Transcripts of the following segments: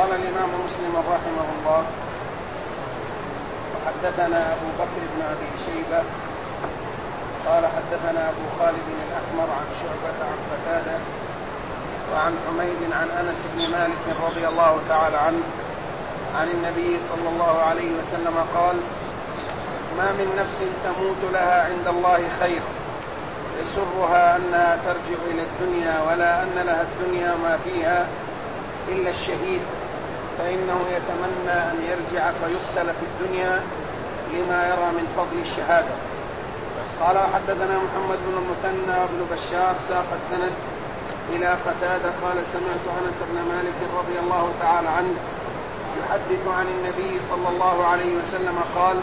قال الإمام مسلم رحمه الله: وحدثنا أبو بكر بن أبي شيبة قال حدثنا أبو خالد الأحمر عن شعبة عن قتادة وعن حميد عن أنس بن مالك رضي الله تعالى عنه عن النبي صلى الله عليه وسلم قال: ما من نفس تموت لها عند الله خير يسرها أنها ترجع إلى الدنيا ولا أن لها الدنيا ما فيها إلا الشهيد، فإنه يتمنى أن يرجع فيقتل في الدنيا لما يرى من فضل الشهادة. قال: حدثنا محمد بن المثنى بن بشار ساق السند إلى قتادة قال: سمعت أنس بن مالك رضي الله تعالى عنه يحدث عن النبي صلى الله عليه وسلم قال: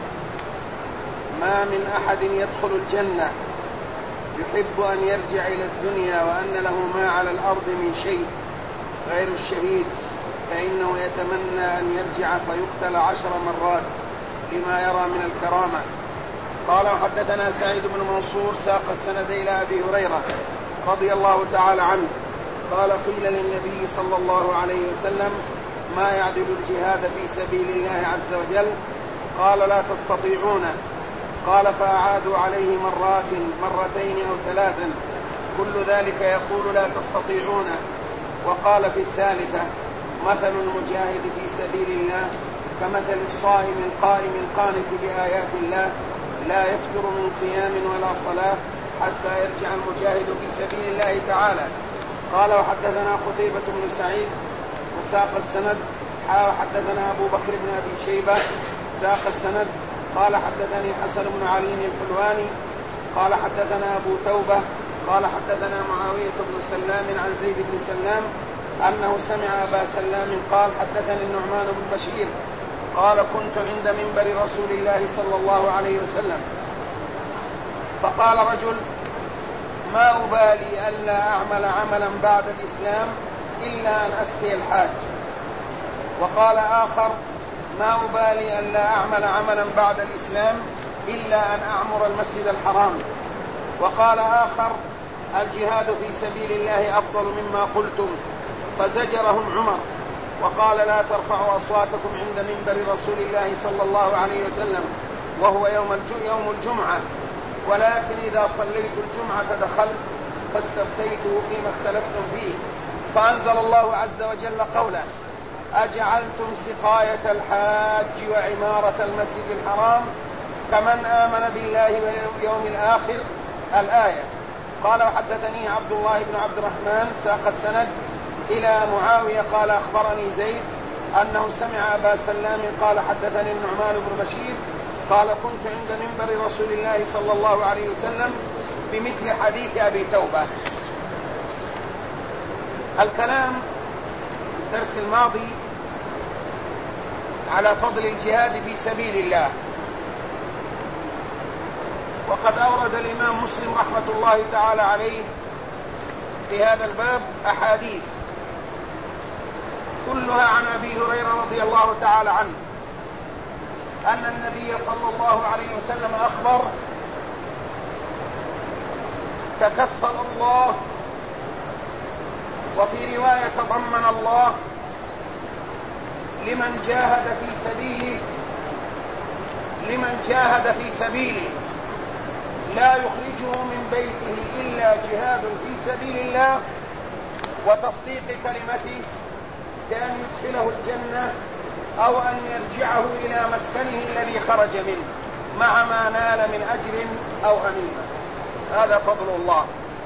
ما من أحد يدخل الجنة يحب أن يرجع إلى الدنيا وأن له ما على الأرض من شيء غير الشهيد، فإنه يتمنى أن يرجع فيقتل 10 مرات لما يرى من الكرامة. قال: حدثنا سعيد بن منصور ساق السند إلى أبي هريرة رضي الله تعالى عنه قال: قيل للنبي صلى الله عليه وسلم: ما يعدل الجهاد في سبيل الله عز وجل؟ قال: لا تستطيعون. قال: فأعادوا عليه مرتين أو 3 كل ذلك يقول: لا تستطيعون. وقال في الثالثة: مثل المجاهد في سبيل الله كمثل الصائم القائم القانت بآيات الله لا يفتر من صيام ولا صلاة حتى يرجع المجاهد في سبيل الله تعالى. قال: وحدثنا قتيبة بن سعيد وساق السند حدثنا أبو بكر بن أبي شيبة ساق السند قال: حدثني حسن بن علي الحلواني قال: حدثنا أبو توبة قال: حدثنا معاوية بن سلام عن زيد بن سلام أنه سمع أبا سلام قال: حدثني النعمان بن بشير قال: كنت عند منبر رسول الله صلى الله عليه وسلم فقال رجل: ما أبالي ألا أعمل عملا بعد الإسلام إلا أن أسقي الحاج. وقال آخر: ما أبالي ألا أعمل عملا بعد الإسلام إلا أن أعمر المسجد الحرام. وقال آخر: الجهاد في سبيل الله أفضل مما قلتم. فزجرهم عمر وقال: لا ترفعوا أصواتكم عند منبر رسول الله صلى الله عليه وسلم وهو يوم الجمعة، ولكن إذا صليت الجمعة دخلت فاستفتيته فيما اختلفتم فيه، فأنزل الله عز وجل قوله: أجعلتم سقاية الحاج وعمارة المسجد الحرام كمن آمن بالله واليوم الآخر، الآية. قال: وحدثني عبد الله بن عبد الرحمن ساق السند إلى معاوية قال: أخبرني زيد أنه سمع أبا سلام قال: حدثني النعمان بن بشير قال: كنت عند منبر رسول الله صلى الله عليه وسلم بمثل حديث أبي توبة. الكلام في الدرس الماضي على فضل الجهاد في سبيل الله، وقد أورد الإمام مسلم رحمة الله تعالى عليه في هذا الباب أحاديث كلها عن أبي هريرة رضي الله تعالى عنه أن النبي صلى الله عليه وسلم أخبر: تكفل الله، وفي رواية تضمن الله لمن جاهد في سبيله لا يخرجه من بيته إلا جهاد في سبيل الله وتصديق كلمته كأن يدخله الجنة أو أن يرجعه إلى مسكنه الذي خرج منه مع ما نال من أجر أو غنيمة. هذا فضل الله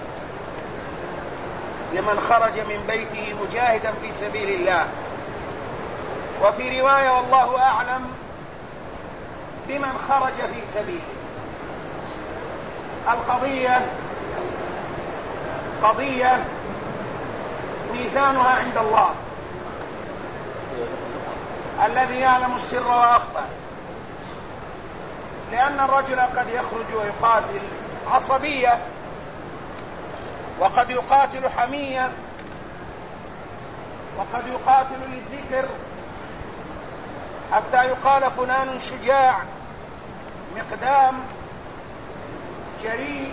لمن خرج من بيته مجاهدا في سبيل الله. وفي رواية: والله أعلم بمن خرج في سبيله. القضية قضية ميزانها عند الله الذي يعلم السر وأخفى، لأن الرجل قد يخرج ويقاتل عصبية، وقد يقاتل حمية، وقد يقاتل للذكر حتى يقال فلان شجاع مقدام جريء،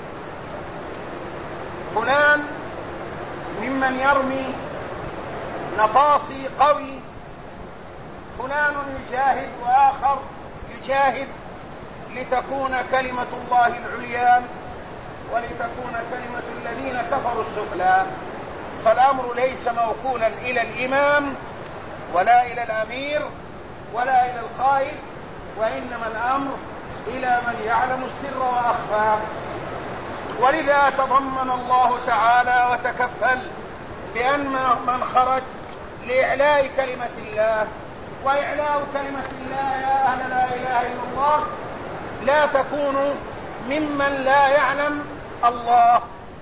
فلان ممن يرمي نفاصي قوي، فلان يجاهد وآخر يجاهد لتكون كلمة الله العليا ولتكون كلمة الذين كفروا السفلى. فالأمر ليس موكولا إلى الإمام ولا إلى الأمير ولا إلى القائد، وإنما الأمر إلى من يعلم السر وأخفى. ولذا تضمن الله تعالى وتكفل بأن من خرج لإعلاء كلمة الله، وإعلاء كلمة الله يا أهل لا إله إلا الله لا تكون ممن لا يعلم الله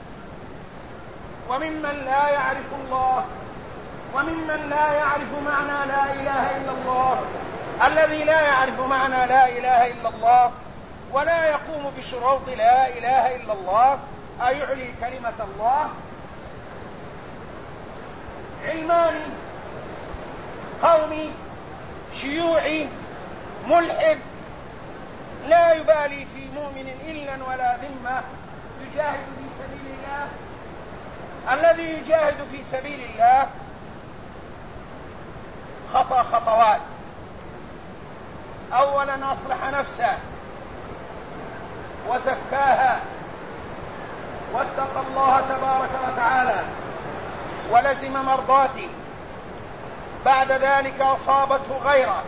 وممن لا يعرف الله وممن لا يعرف معنى لا إله إلا الله. الذي لا يعرف معنى لا إله إلا الله ولا يقوم بشروط لا إله إلا الله أي يعلي كلمة الله، علماني قومي شيوعي ملحد لا يبالي في مؤمن إلا ولا ذمة يجاهد في سبيل الله. الذي يجاهد في سبيل الله خطأ خطوات. أولا أصلح نفسه وزكاها واتقى الله تبارك وتعالى ولزم مرضاته. بعد ذلك أصابته غيره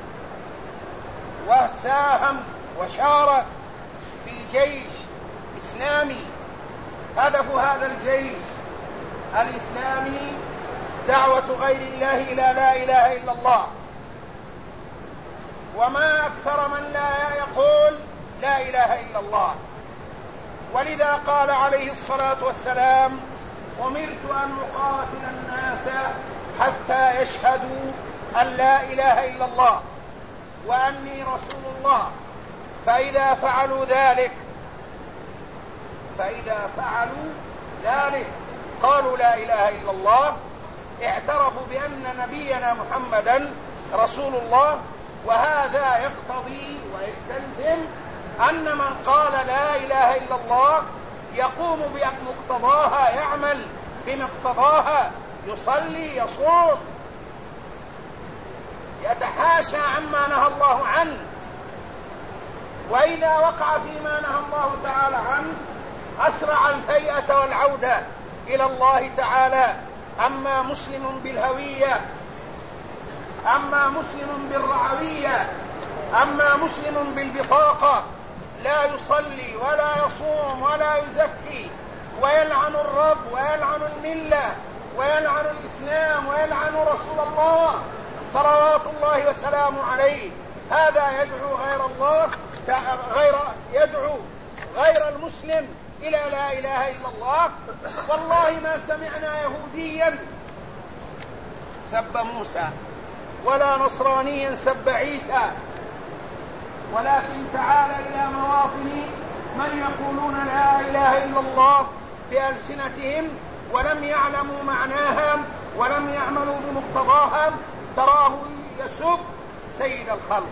وساهم وشارك في جيش إسلامي. هدف هذا الجيش الإسلامي دعوة غير الله إلى لا إله إلا الله. وما أكثر من لا يقول لا إله إلا الله. ولذا قال عليه الصلاة والسلام: أمرت أن أقاتل الناس حتى يشهدوا أن لا إله إلا الله وأني رسول الله، فإذا فعلوا ذلك قالوا لا إله إلا الله، اعترفوا بأن نبينا محمدا رسول الله. وهذا يقتضي ويستلزم أن من قال لا إله إلا الله يقوم بمقتضاها، يعمل بمقتضاها، يصلي، يصوم، يتحاشى عما نهى الله عنه. وإذا وقع فيما نهى الله تعالى عنه أسرع الفيئة والعودة إلى الله تعالى. أما مسلم بالهوية، أما مسلم بالرعوية، أما مسلم بالبطاقة لا يصلي ولا يصوم ولا يزكي ويلعن الرب ويلعن الملة ويلعن الإسلام ويلعن رسول الله صلوات الله وسلامه عليه، هذا يدعو غير الله، يدعو غير المسلم إلى لا إله إلا الله. والله ما سمعنا يهوديا سب موسى ولا نصرانيا سب عيسى، ولكن تعال إلى مواطن من يقولون لا إله إلا الله بألسنتهم ولم يعلموا معناها ولم يعملوا بمقتضاها، تراه يسب سيد الخلق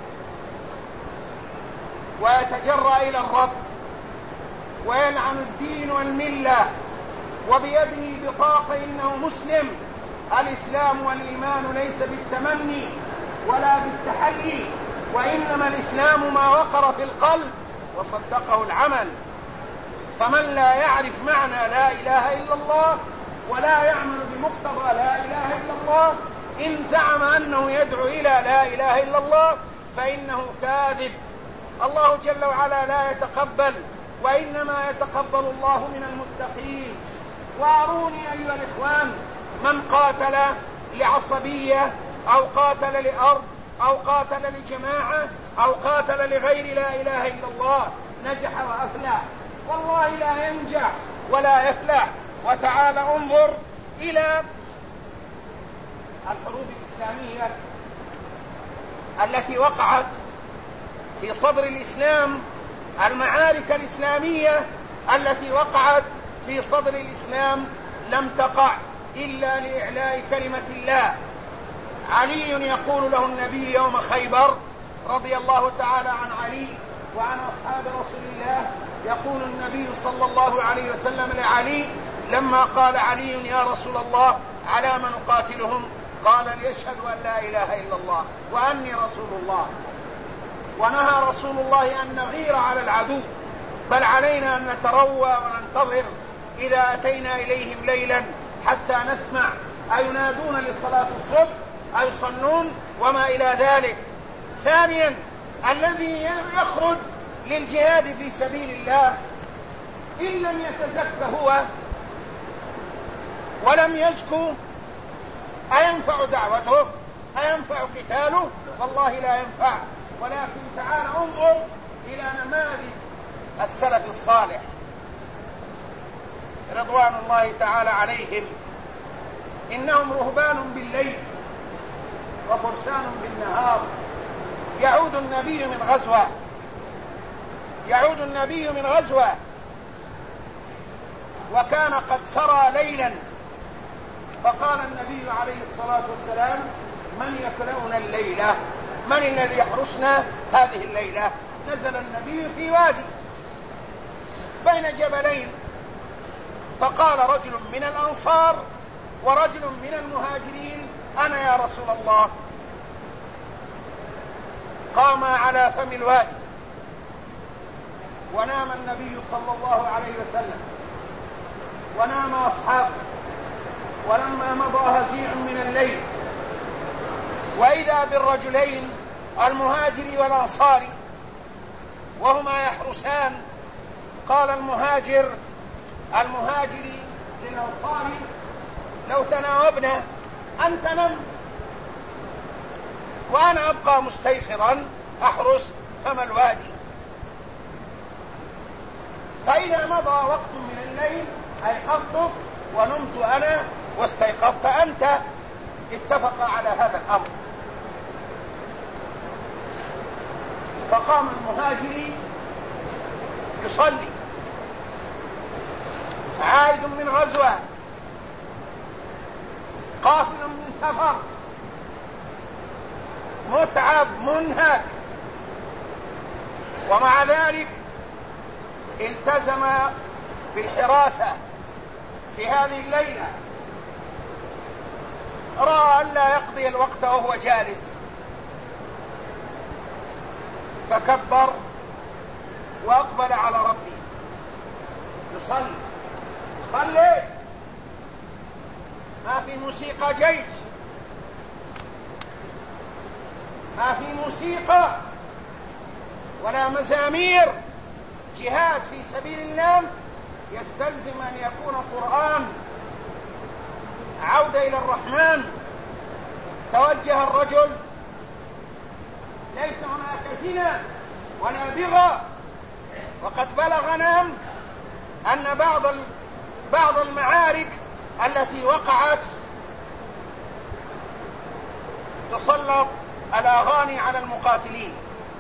ويتجرأ إلى الرب ويلعن الدين والملة وبيده بطاقة إنه مسلم. الإسلام والإيمان ليس بالتمني ولا بالتحلي، وإنما الإسلام ما وقر في القلب وصدقه العمل. فمن لا يعرف معنى لا إله إلا الله ولا يعمل بمقتضى لا إله إلا الله إن زعم أنه يدعو إلى لا إله إلا الله فإنه كاذب. الله جل وعلا لا يتقبل، وإنما يتقبل الله من المتقين. وأروني أيها الإخوان من قاتل لعصبية أو قاتل لأرض أو قاتل لجماعة أو قاتل لغير لا إله إلا الله نجح وأفلح، والله لا ينجح ولا يفلح. وتعال انظر إلى الحروب الإسلامية التي وقعت في صدر الإسلام، المعارك الإسلامية التي وقعت في صدر الإسلام لم تقع إلا لإعلاء كلمة الله. علي يقول له النبي يوم خيبر رضي الله تعالى عن علي وعن أصحاب رسول الله، يقول النبي صلى الله عليه وسلم لعلي لما قال علي: يا رسول الله على من نقاتلهم؟ قال ليشهدوا أن لا إله إلا الله وأني رسول الله. ونهى رسول الله أن نغير على العدو، بل علينا أن نتروى وننتظر إذا أتينا إليهم ليلا حتى نسمع أينادون لصلاة الصبح أيصلون وما إلى ذلك. ثانيا، الذي يخرج للجهاد في سبيل الله إن لم يتزكى هو ولم يزكو أينفع دعوته؟ أينفع قتاله؟ والله لا ينفع. ولكن تعال انظر إلى نماذج السلف الصالح رضوان الله تعالى عليهم، إنهم رهبان بالليل وفرسان بالنهار. يعود النبي من غزوة وكان قد سرى ليلا، فقال النبي عليه الصلاة والسلام: من يكلؤنا الليلة؟ من الذي يحرسنا هذه الليلة؟ نزل النبي في وادي بين جبلين، فقال رجل من الأنصار ورجل من المهاجرين: أنا يا رسول الله. قام على فم الوادي ونام النبي صلى الله عليه وسلم ونام أصحابه. ولما مضى هزيع من الليل وإذا بالرجلين المهاجري والأنصاري وهما يحرسان، قال المهاجري للأنصاري: لو تناوبنا أنت نم وأنا أبقى مستيقظا أحرس فم الوادي. فإذا مضى وقت من الليل أيقظتك ونمت أنا واستيقظت أنت. اتفق على هذا الأمر. فقام المهاجري يصلي عائد من غزوة قافل من سفر متعب منهك، ومع ذلك التزم بالحراسة في هذه الليلة. رأى أن لا يقضي الوقت وهو جالس، فكبر وأقبل على ربه يصلي. ما في موسيقى جيش، ما في موسيقى ولا مزامير. جهاد في سبيل الله يستلزم أن يكون قرآن، عودة إلى الرحمن. توجه الرجل، ليس هناك زنا ولا بغى. وقد بلغنا أن بعض المعارك التي وقعت تسلط الأغاني على المقاتلين،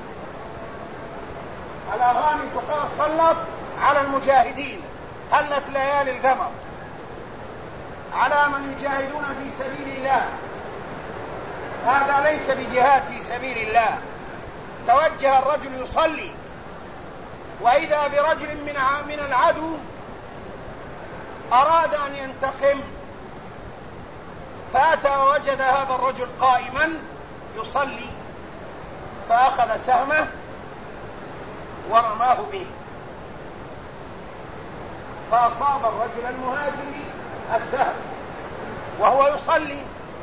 الأغاني تسلط على المجاهدين. هلت ليالي القمر على من يجاهدون في سبيل الله. هذا ليس بجهاد في سبيل الله. توجه الرجل يصلي وإذا برجل من العدو أراد أن ينتقم، فأتى ووجد هذا الرجل قائما يصلي، فأخذ سهمه ورماه به، فأصاب الرجل المهاجري السهم وهو يصلي،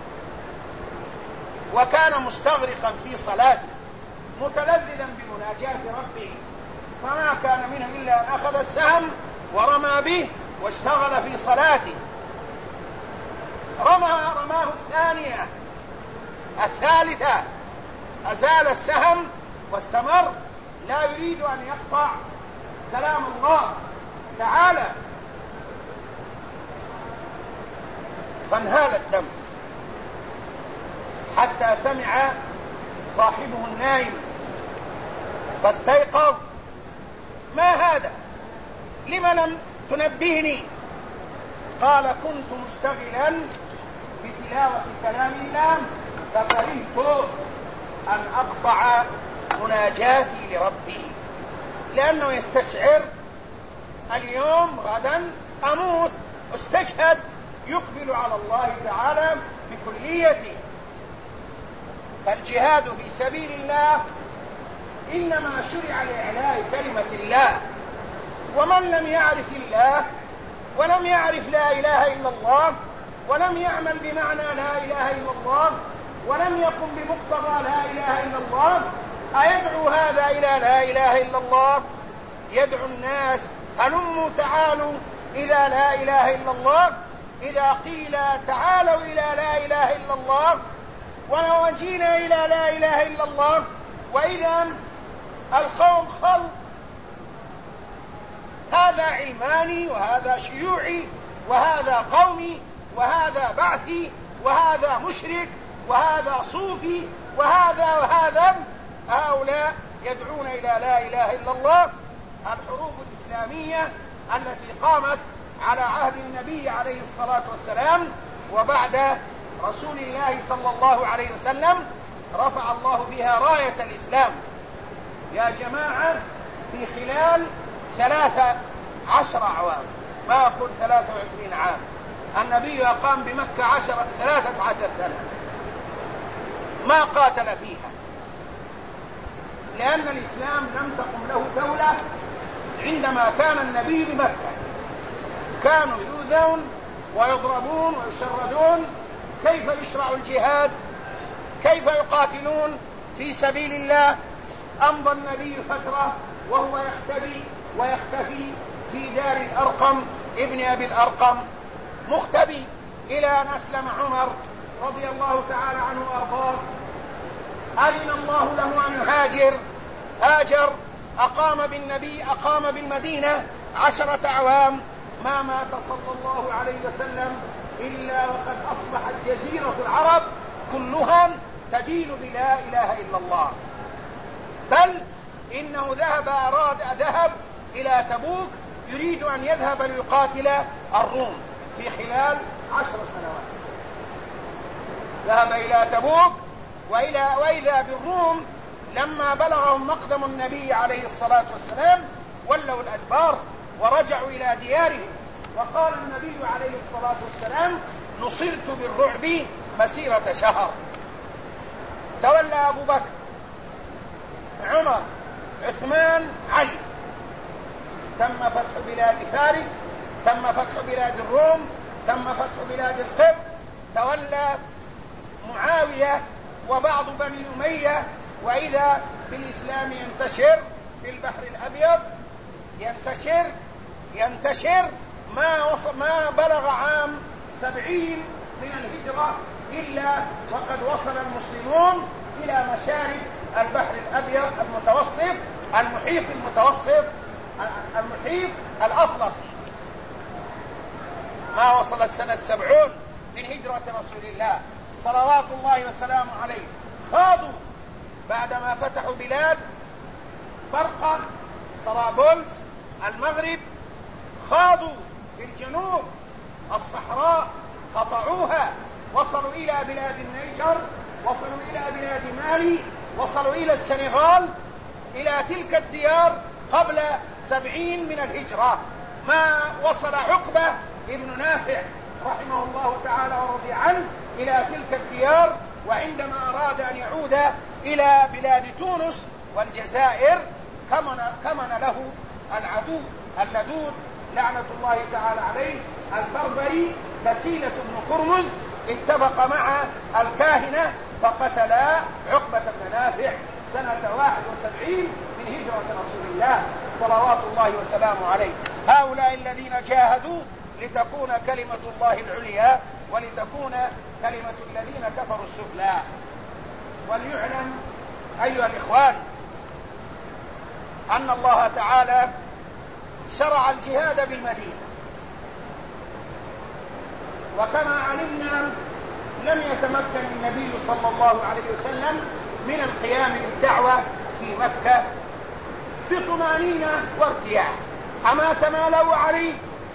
وكان مستغرقا في صلاته متلذذا بمناجاة ربه، فما كان منه إلا أن أخذ السهم ورمى به واشتغل في صلاته. رماه الثانية الثالثة، أزال السهم واستمر، لا يريد أن يقطع كلام الله تعالى، فانهال الدم حتى سمع صاحبه النائم فاستيقظ: ما هذا؟ لم لم تنبهني؟ قال: كنت مشتغلا بتلاوة كلام الله فكرهت أن أقطع مناجاتي لربي، لأنه يستشعر اليوم غدا أموت، استشهد، يقبل على الله تعالى بكليته. فالجهاد في سبيل الله إنما شرع لإعلاء كلمة الله، ومن لم يعرف الله ولم يعرف لا إله إلا الله ولم يعمل بمعنى لا إله إلا الله ولم يقم بمقتضى لا إله إلا الله، أيدعو هذا إلى لا إله إلا الله؟ يدعو الناس هلموا تعالوا إلى لا إله إلا الله. إذا قيل تعالوا إلى لا إله إلا الله ولو جينا إلى لا إله إلا الله، وإذا القوم خلط، هذا علماني وهذا شيوعي وهذا قومي وهذا بعثي وهذا مشرك وهذا صوفي وهذا، هؤلاء يدعون إلى لا إله إلا الله. الحروب الإسلامية التي قامت على عهد النبي عليه الصلاة والسلام وبعد رسول الله صلى الله عليه وسلم رفع الله بها راية الإسلام. يا جماعة، في خلال 13 عام، ما أقول 23 عام، النبي أقام بمكة 13 سنة ما قاتل فيها، لأن الإسلام لم تقم له دولة عندما كان النبي بمكة. كانوا يؤذون ويضربون ويشردون، كيف يشرع الجهاد؟ كيف يقاتلون في سبيل الله؟ أمضى النبي فترة وهو يختبي ويختفي في دار الأرقم ابن أبي الأرقم مختبي، إلى أن أسلم عمر رضي الله تعالى عنه وأرضاه، أذن الله له أن هاجر، أقام بالمدينة 10 أعوام، ما مات صلى الله عليه وسلم إلا وقد أصبحت جزيرة العرب كلها تدين بلا إله إلا الله. بل إنه ذهب إلى تبوك، يريد أن يذهب ليقاتل الروم في خلال 10 سنوات. ذهب إلى تبوك وإذا بالروم لما بلغهم مقدم النبي عليه الصلاة والسلام ولوا الأدبار ورجعوا إلى ديارهم. وقال النبي عليه الصلاة والسلام: نصرت بالرعب مسيرة شهر. تولى أبو بكر، عمر، عثمان، علي. تم فتح بلاد فارس، تم فتح بلاد الروم، تم فتح بلاد القبط. تولى معاوية وبعض بني أمية، وإذا بالإسلام ينتشر في البحر الأبيض، ينتشر ما بلغ عام 70 من الهجرة إلا وقد وصل المسلمون إلى مشارب البحر الأبيض المتوسط، المحيط الأطلسي. ما وصل السنة 70 من هجرة رسول الله صلوات الله وسلامه عليه. خاضوا بعدما فتحوا بلاد فرقة، طرابلس، المغرب، خاضوا في الجنوب الصحراء، قطعوها، وصلوا إلى بلاد النيجر، وصلوا إلى بلاد مالي، وصلوا إلى السنغال، إلى تلك الديار قبل 70 من الهجرة. ما وصل عقبة ابن نافع رحمه الله تعالى ورضي عنه إلى تلك الديار، وعندما أراد أن يعود إلى بلاد تونس والجزائر كمن له العدو اللدود لعنة الله تعالى عليه البربري بسيلة بن قرمز، اتفق مع الكاهنة فقتلا عقبة بن نافع سنة 71 من هجرة رسول الله صلوات الله وسلامه عليه. هؤلاء الذين جاهدوا لتكون كلمة الله العليا ولتكون كلمة الذين كفروا السفلى. وليعلم أيها الإخوان أن الله تعالى شرع الجهاد بالمدينة، وكما علمنا لم يتمكن النبي صلى الله عليه وسلم من القيام بالدعوة في مكة بطمأنينة وارتياح. أما تمالوا عليه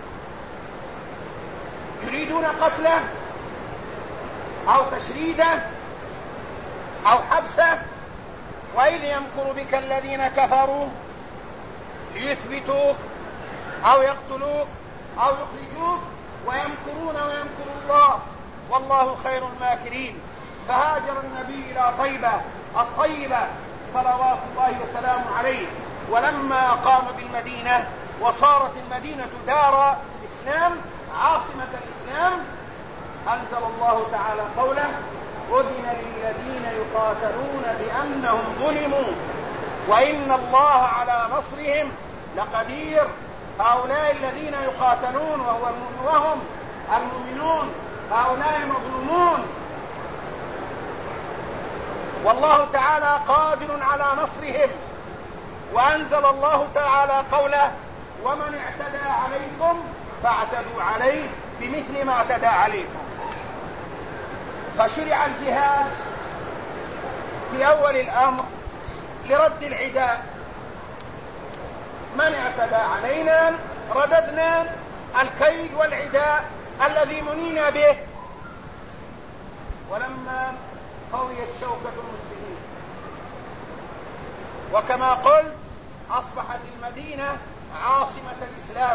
يريدون قتله أو تشريده أو حبسه. وإذ يمكر بك الذين كفروا ليثبتوك أو يقتلوك أو يخرجوك ويمكرون ويمكر الله والله خير الماكرين. فهاجر النبي إلى طيبة الطيبة صلوات الله وسلامه عليه، ولما قام بالمدينة وصارت المدينة دار إسلام عاصمة الإسلام، أنزل الله تعالى قوله: أذن للذين يقاتلون بأنهم ظلموا وإن الله على نصرهم لقدير. هؤلاء الذين يقاتلون وهم المؤمنون، هؤلاء مظلومون، والله تعالى قادر على نصرهم. وأنزل الله تعالى قوله: ومن اعتدى عليكم فاعتدوا عليه بمثل ما اعتدى عليكم. فشرع الجهاد في أول الأمر لرد العداء. من اعتدى علينا رددنا الكيد والعداء الذي منينا به. ولما قويت شوكة المسلمين، وكما قلت أصبحت المدينة عاصمة الإسلام،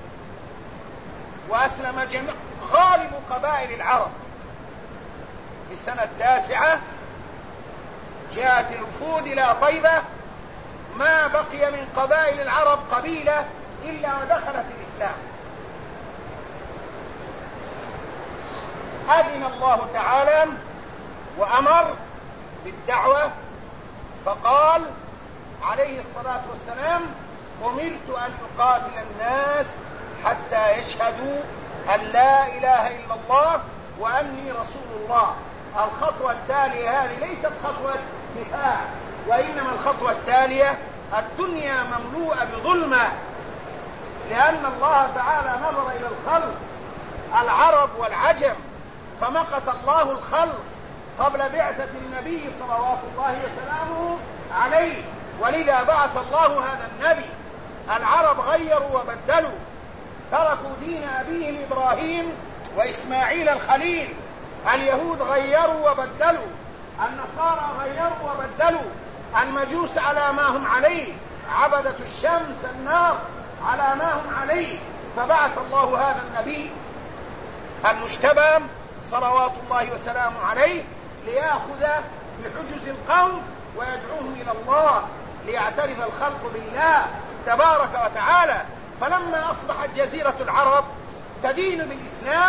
وأسلم غالب قبائل العرب. في السنة 9 جاءت الوفود إلى طيبة، ما بقي من قبائل العرب قبيلة إلا ودخلت الإسلام. أذن الله تعالى وأمر بالدعوة، فقال عليه الصلاة والسلام: أمرت أن أقاتل الناس حتى يشهدوا أن لا إله إلا الله وأني رسول الله. الخطوة التالية هذه ليست خطوة كفاح، وإنما الخطوة التالية الدنيا مملوءة بظلمة، لأن الله تعالى نظر إلى الخلق العرب والعجم فمقت الله الخلق قبل بعثة النبي صلوات الله وسلامه عليه، ولذا بعث الله هذا النبي. العرب غيروا وبدلوا، تركوا دين أبيهم إبراهيم وإسماعيل الخليل. اليهود غيروا وبدلوا، النصارى غيروا وبدلوا، المجوس على ما هم عليه، عبدة الشمس النار على ما هم عليه. فبعث الله هذا النبي المجتبى صلوات الله وسلامه عليه ليأخذ بحجز القوم ويدعوهم إلى الله، ليعترف الخلق بالله تبارك وتعالى. فلما أصبحت جزيرة العرب تدين بالإسلام،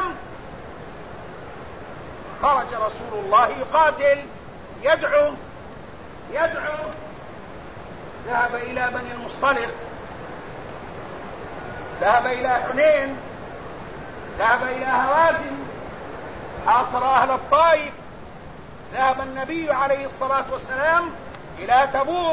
خرج رسول الله يقاتل، يدعو. ذهب إلى بني المصطلق، ذهب إلى حنين، ذهب إلى هوازن، حاصر أهل الطائف. ذهب النبي عليه الصلاة والسلام إلى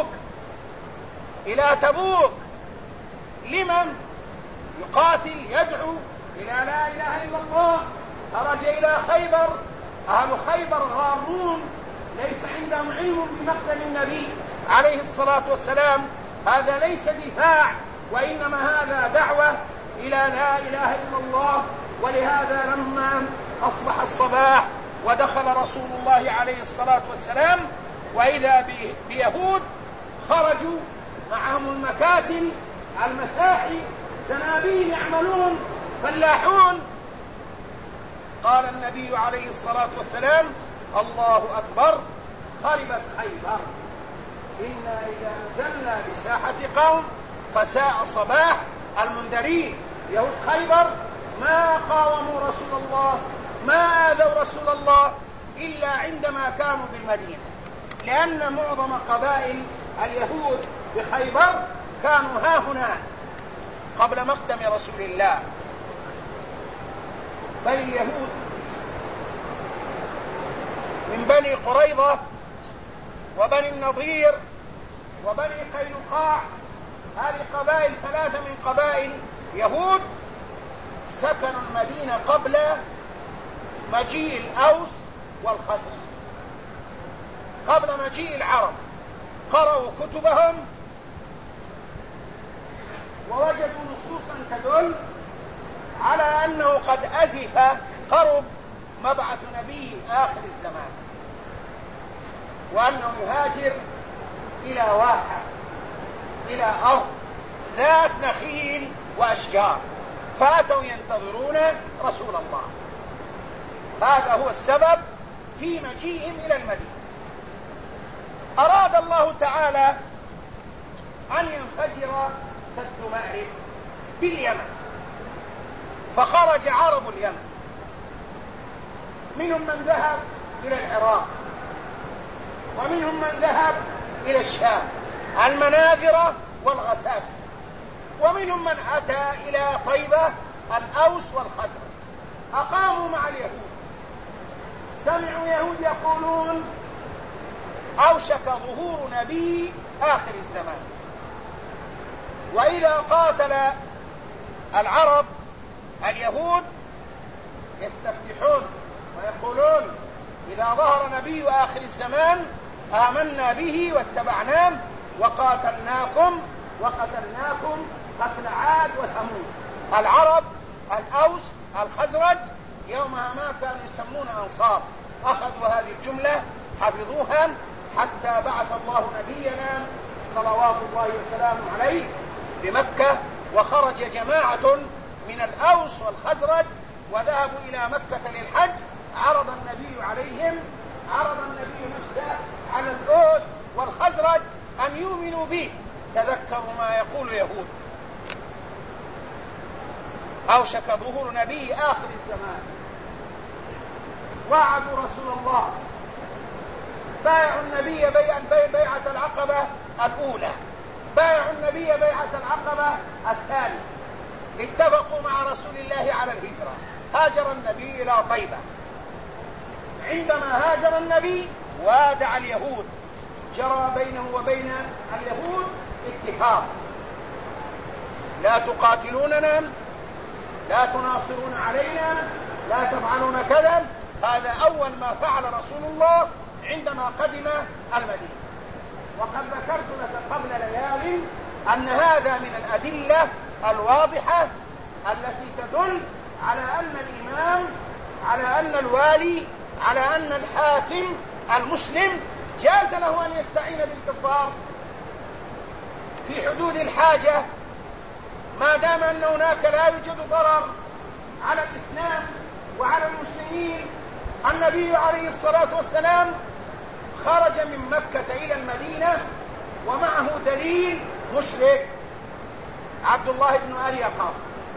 تبوك. لمن يقاتل؟ يدعو إلى لا إله إلا الله. خرج إلى خيبر، أهل خيبر غارون، ليس عندهم علم بمقتل النبي عليه الصلاة والسلام. هذا ليس دفاع، وإنما هذا دعوة إلى لا إله إلا الله. ولهذا لما أصبح الصباح ودخل رسول الله عليه الصلاة والسلام وإذا بيهود خرجوا معهم المكاتل، المساحي، زنابين يعملون، فلاحون. قال النبي عليه الصلاة والسلام: الله أكبر، خربت خيبر. إنا إذا نزلنا بساحة قوم فساء صباح المنذرين. يهود خيبر ما قاوموا رسول الله، ما آذوا رسول الله إلا عندما كانوا بالمدينة، لأن معظم قبائل اليهود بخيبر كانوا هاهنا قبل مقدم رسول الله. بل اليهود من بني قريظة وبني النضير وبني قينقاع، هذه قبائل 3 من قبائل يهود سكنوا المدينة قبل مجيء الأوس والخزرج، قبل مجيء العرب. قرأوا كتبهم ووجدوا نصوصا تدل على أنه قد أزف قرب مبعث نبي آخر الزمان، وأنه يهاجر إلى واحة، إلى أرض ذات نخيل وأشجار. فأتوا ينتظرون رسول الله. هذا هو السبب في مجيئهم إلى المدينة. أراد الله تعالى أن ينفجر سد مأرب باليمن، فخرج عرب اليمن، منهم من ذهب إلى العراق، ومنهم من ذهب إلى الشام، المناذرة والغساسة، ومنهم من أتى إلى طيبة الأوس والخزرج، أقاموا مع اليهود. سمعوا يهود يقولون أوشك ظهور نبي آخر الزمان، وإذا قاتل العرب اليهود يستفتحون ويقولون إذا ظهر نبي آخر الزمان آمنا به واتبعناه وقاتلناكم وقتلناكم قتل عاد وثمود. العرب الأوس الخزرج يومها ما كانوا يسمون أنصار، أخذوا هذه الجملة حفظوها حتى بعث الله نبينا صلوات الله وسلامه عليه بمكة، وخرج جماعة من الأوس والخزرج وذهبوا إلى مكة للحج. عرض النبي نفسه على الأوس والخزرج أن يؤمنوا به. تذكروا ما يقول يهود أوشك ظهور نبي آخر الزمان. وعدوا رسول الله، بايعوا النبي بيعة العقبة الأولى، بايعوا النبي بيعة العقبة الثانية، اتفقوا مع رسول الله على الهجرة. هاجر النبي إلى طيبة. عندما هاجر النبي وادع اليهود، جرى بينه وبين اليهود اتفاق: لا تقاتلوننا، لا تناصرون علينا، لا تفعلون كذا. هذا أول ما فعل رسول الله عندما قدم المدينة. وقد ذكرت لك قبل ليال أن هذا من الأدلة الواضحة التي تدل على أن الإمام، على أن الوالي، على أن الحاكم المسلم جاز له أن يستعين بالكفار في حدود الحاجة، ما دام أن هناك لا يوجد ضرر على الإسلام وعلى المسلمين. النبي عليه الصلاة والسلام خرج من مكة إلى المدينة ومعه دليل مشرك، عبد الله بن أريقة،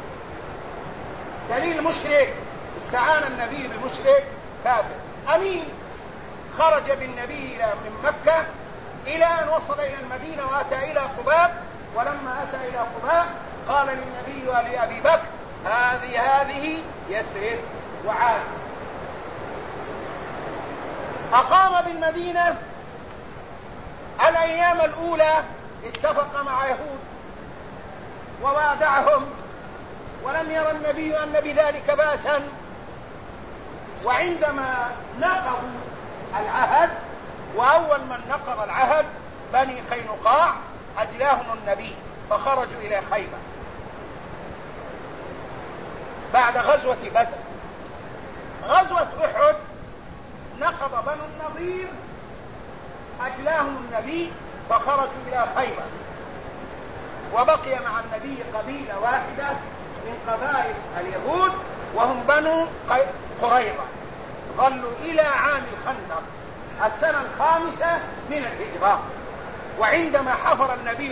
دليل مشرك، استعان النبي بمشرك كافر أمين. خرج بالنبي من مكة إلى أن وصل إلى المدينة وأتى إلى قباء. ولما أتى إلى قباء قال للنبي ولأبي بكر: هذه يثرب وعاد. أقام بالمدينة الأيام الأولى، اتفق مع يهود ووادعهم، ولم يرى النبي أن بذلك بأسا. وعندما نقضوا العهد، وأول من نقض العهد بني قينقاع، أجلاهم النبي فخرجوا إلى خيبر بعد غزوة بدر. غزوة أحد نقض بنو النضير، أجلاهم النبي فخرجوا إلى خيبر، وبقي مع النبي قبيلة واحدة من قبائل اليهود وهم بنو قريظة. ظلوا إلى عام الخندق السنة 5 من الهجرة. وعندما حفر النبي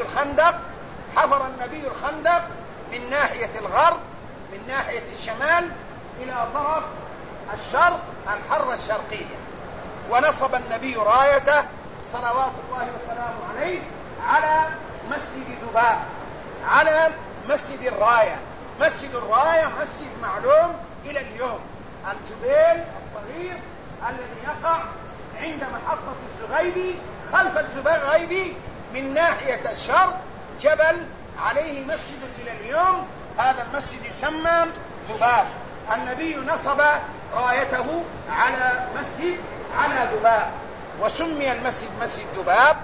الخندق من ناحية الغرب، من ناحية الشمال إلى طرف الشرق، الحرة الشرقية، ونصب النبي رايته صلوات الله وسلامه عليه على مسجد دباء، على مسجد الراية. مسجد الراية مسجد معلوم إلى اليوم، الجبيل الصغير الذي يقع عند محطة الزغيبي، خلف الزغيبي من ناحية الشرق جبل عليه مسجد إلى اليوم. هذا المسجد يسمى دباء. النبي نصب رايته على دباء، وسمي المسجد مسجد دباء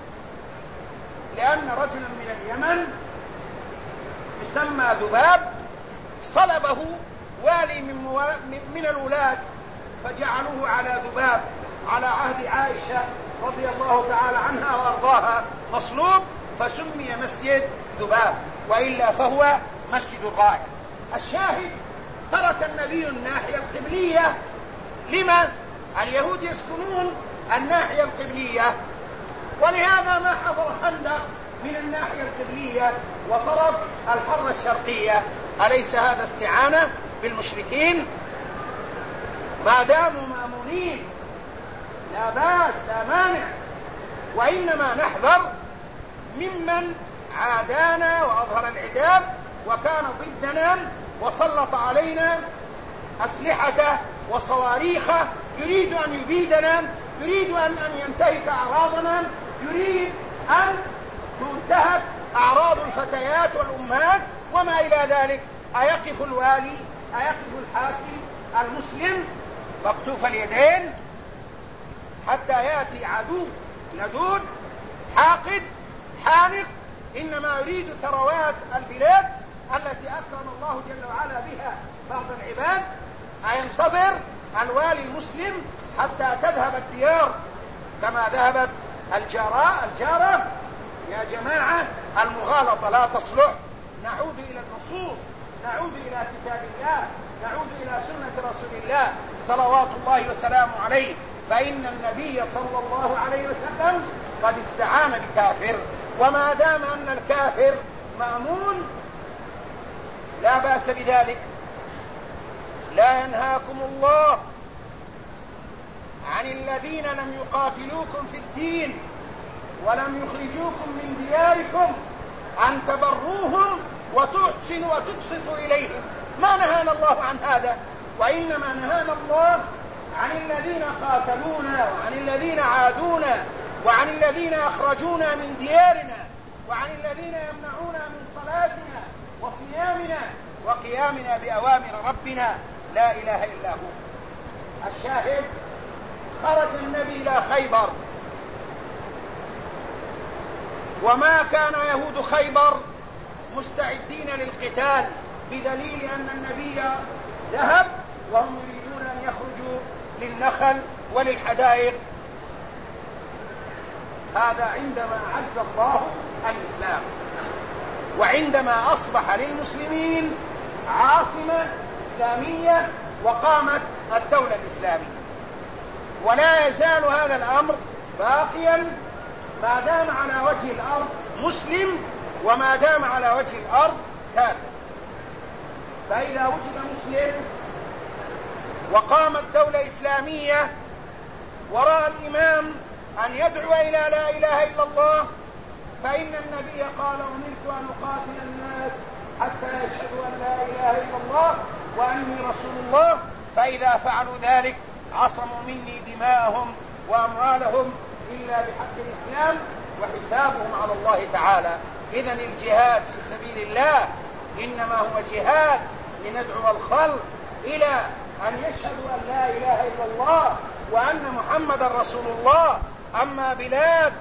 لأن رجلا من اليمن يسمى ذباب صلبه والي من الولاة، فجعلوه على ذباب على عهد عائشة رضي الله تعالى عنها وأرضاها مصلوب، فسمي مسجد ذباب، وإلا فهو مسجد الراية. الشاهد: ترك النبي الناحية القبلية لما؟ اليهود يسكنون الناحية القبلية، ولهذا ما حفر خندق من الناحية القبلية وطرف الحرة الشرقية. أليس هذا استعانة بالمشركين؟ ما داموا مأمونين لا بأس لا مانع، وإنما نحذر ممن عادانا وأظهر العداء وكان ضدنا وسلط علينا أسلحته وصواريخه، يريد أن يبيدنا، يريد أن ينتهك أعراضنا، يريد أن تنتهك أعراض الفتيات والأمهات وما إلى ذلك. أيقف الوالي، أيقف الحاكم المسلم مكتوف اليدين حتى يأتي عدو لدود حاقد حانق إنما يريد ثروات البلاد التي أكرم الله جل وعلا بها بعض العباد؟ أينتظر الوالي المسلم حتى تذهب الديار كما ذهبت الجارة؟ يا جماعة المغالطة لا تصلح. نعود إلى النصوص، نعود إلى كتاب الله، نعود إلى سنة رسول الله صلوات الله وسلامه عليه، فإن النبي صلى الله عليه وسلم قد استعان بكافر، وما دام أن الكافر مأمون لا بأس بذلك. لا ينهاكم الله عن الذين لم يقاتلوكم في الدين ولم يخرجوكم من دياركم أن تبروهم وتحسنوا وتقسطوا إليهم. ما نهانا الله عن هذا، وإنما نهانا الله عن الذين قاتلونا وعن الذين عادونا وعن الذين أخرجونا من ديارنا وعن الذين يمنعونا من صلاتنا وصيامنا وقيامنا بأوامر ربنا لا إله إلا هو. الشاهد: خرج النبي إلى خيبر، وما كان يهود خيبر مستعدين للقتال بدليل أن النبي ذهب وهم يريدون أن يخرجوا للنخل وللحدائق. هذا عندما أعز الله الإسلام، وعندما أصبح للمسلمين عاصمة إسلامية وقامت الدولة الإسلامية. ولا يزال هذا الأمر باقيا ما دام على وجه الأرض مسلم وما دام على وجه الأرض كافر. فإذا وجد مسلم وقامت دولة إسلامية ورأى الإمام أن يدعو إلى لا إله إلا الله، فإن النبي قال: أمرت أن أقاتل الناس حتى يشهدوا أن لا إله إلا الله وأني رسول الله، فإذا فعلوا ذلك عصموا مني دماءهم وأموالهم إلا بحق الإسلام وحسابهم على الله تعالى. إذن الجهاد في سبيل الله إنما هو جهاد لندعو الخلق إلى أن يشهدوا أن لا إله إلا الله وأن محمد رسول الله. أما بلاد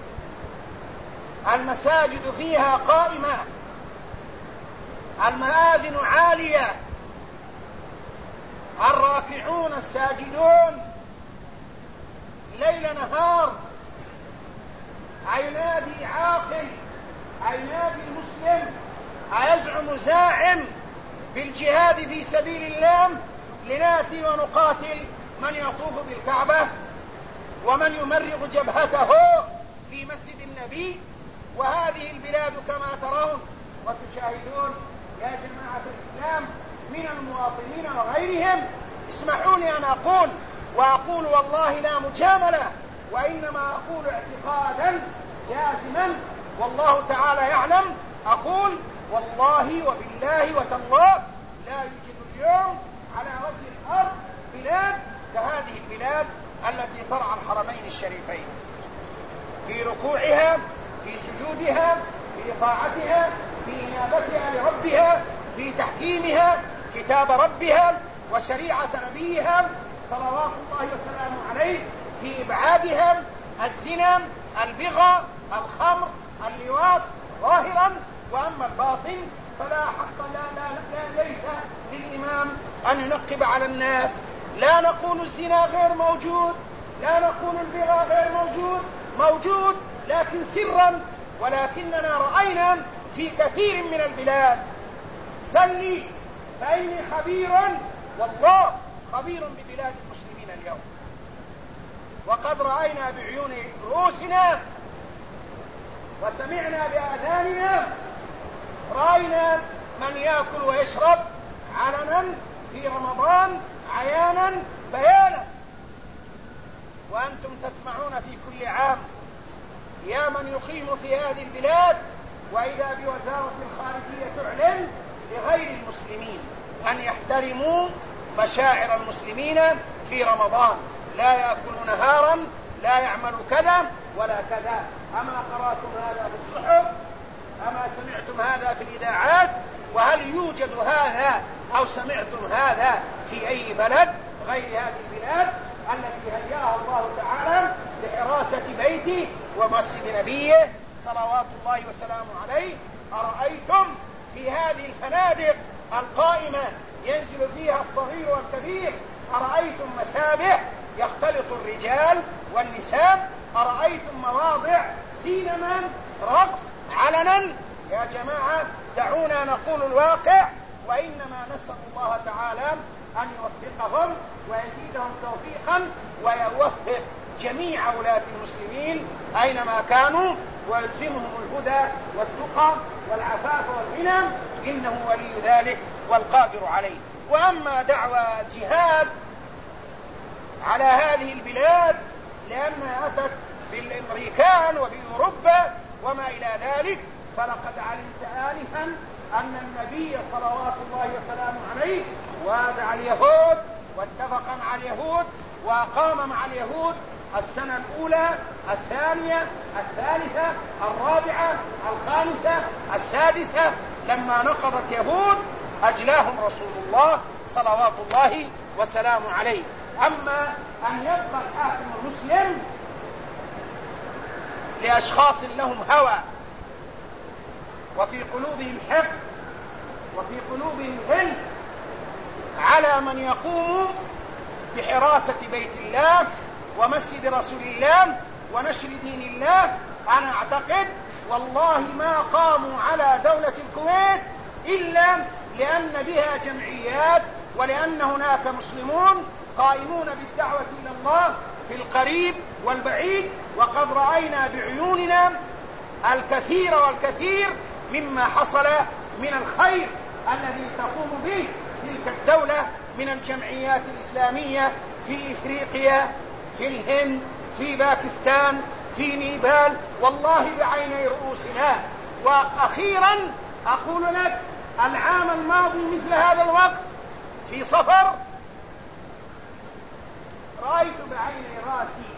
المساجد فيها قائمة، المآذن عالية، الراكعون الساجدون ليل نهار، أينادي عاقل، أينادي مسلم، أيزعم زاعم بالجهاد في سبيل الله لناتي ونقاتل من يطوف بالكعبة ومن يمرغ جبهته في مسجد النبي؟ وهذه البلاد كما ترون وتشاهدون يا جماعة الإسلام من المواطنين وغيرهم. اسمحوا لي أن أقول، وأقول والله لا مجاملة، وإنما أقول اعتقادا جازما والله تعالى يعلم، أقول والله وبالله وتالله لا يوجد اليوم على وجه الأرض بلاد كهذه البلاد التي ترعى الحرمين الشريفين في ركوعها، في سجودها، في طاعتها، في إنابتها لربها، في تحكيمها كتاب ربها وشريعة نبيها صلوات الله وسلامه عليه، في إبعادها الزنا، البغى، الخمر، اللواط ظاهرا، وأما الباطن فلا حق لا ليس للإمام أن ينقب على الناس. لا نقول الزنا غير موجود، لا نقول البغى غير موجود لكن سرا، ولكننا رأينا في كثير من البلاد. سلي فإني خبير، والله خبير ببلاد المسلمين اليوم. وقد رأينا بعيون رؤوسنا وسمعنا بآذاننا، رأينا من يأكل ويشرب علنا في رمضان عيانا بيانا، وأنتم تسمعون في كل عام يا من يقيم في هذه البلاد وإذا بوزارة الخارجية تعلن لغير المسلمين أن يحترموا مشاعر المسلمين في رمضان، لا يأكلوا نهارا، لا يعملوا كذا ولا كذا. أما قرأتم هذا في الصحف؟ أما سمعتم هذا في الإذاعات؟ وهل يوجد هذا أو سمعتم هذا في أي بلد غير هذه البلاد التي هيأها الله تعالى لحراسة بيته ومسجد نبيه صلوات الله وسلامه عليه؟ أرأيتم في هذه الفنادق القائمة ينزل فيها الصغير والكبير، أرأيتم مسابح يختلط الرجال والنساء؟ أرأيتم مواضع سينما رقص علنا؟ يا جماعة دعونا نقول الواقع، وإنما نسأل الله تعالى أن يوفقهم ويزيدهم توفيقا ويوفق جميع ولاة المسلمين أينما كانوا ويلزمهم الهدى والتقى والعفاف والغنى، إنه ولي ذلك والقادر عليه. وأما دعوى الجهاد على هذه البلاد لأنها أتت بالأمريكان وبأوروبا وما إلى ذلك، فلقد علمت آنفا أن النبي صلوات الله وسلامه عليه وادع اليهود واتفق مع اليهود وأقام مع اليهود السنة الأولى الثانية الثالثة الرابعة الخامسة السادسة. لما نقضت يهود أجلاهم رسول الله صلوات الله وسلامه عليه. أما أن يبقى الحاكم المسلم لأشخاص لهم هوى وفي قلوبهم حقد وفي قلوبهم غل على من يقوم بحراسة بيت الله ومسجد رسول الله ونشر دين الله، أنا أعتقد والله ما قاموا على دولة الكويت إلا لأن بها جمعيات ولأن هناك مسلمون قائمون بالدعوة إلى الله في القريب والبعيد. وقد رأينا بعيوننا الكثير والكثير مما حصل من الخير الذي تقوم به تلك الدولة من الجمعيات الإسلامية في إفريقيا، في الهند، في باكستان، في نيبال، والله بعيني رؤوسنا. وأخيرا أقول لك العام الماضي مثل هذا الوقت في صفر رأيت بعيني راسي